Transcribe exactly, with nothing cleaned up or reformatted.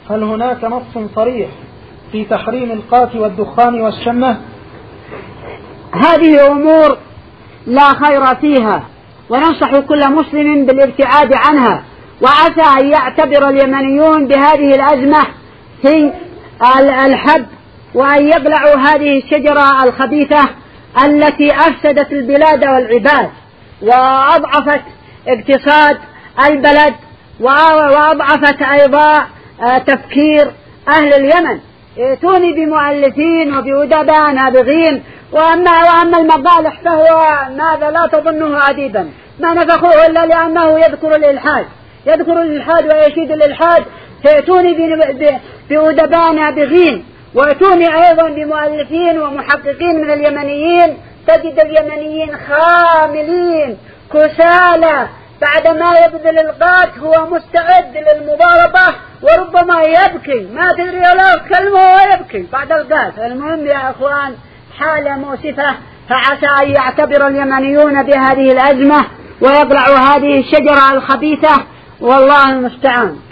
هل هناك نص صريح في تحريم القات والدخان والشمة؟ هذه أمور لا خير فيها، وننصح كل مسلم بالابتعاد عنها، وعسى أن يعتبر اليمنيون بهذه الأزمة في الحب، وأن يقلعوا هذه الشجرة الخبيثة التي أفسدت البلاد والعباد وأضعفت اقتصاد البلد وأضعفت أيضا تفكير أهل اليمن. ائتوني بمؤلفين وبأدباء نابغين، وأما, وأما المقالح فهو ماذا لا تظنه أديبا، ما نفخوه إلا لأنه يذكر الإلحاد يذكر الإلحاد ويشيد الإلحاد. ائتوني بأدباء نابغين، وائتوني أيضا بمؤلفين ومحققين من اليمنيين، تجد اليمنيين خاملين كسالى، بعدما يبذل القات هو مستعد للمضاربة وربما يبكي، ما تدري له كلمة ويبكي بعد القات. المهم يا أخوان حالة مؤسفة، فعسى أن يعتبر اليمنيون بهذه الأزمة ويقلعوا هذه الشجرة الخبيثة، والله المستعان.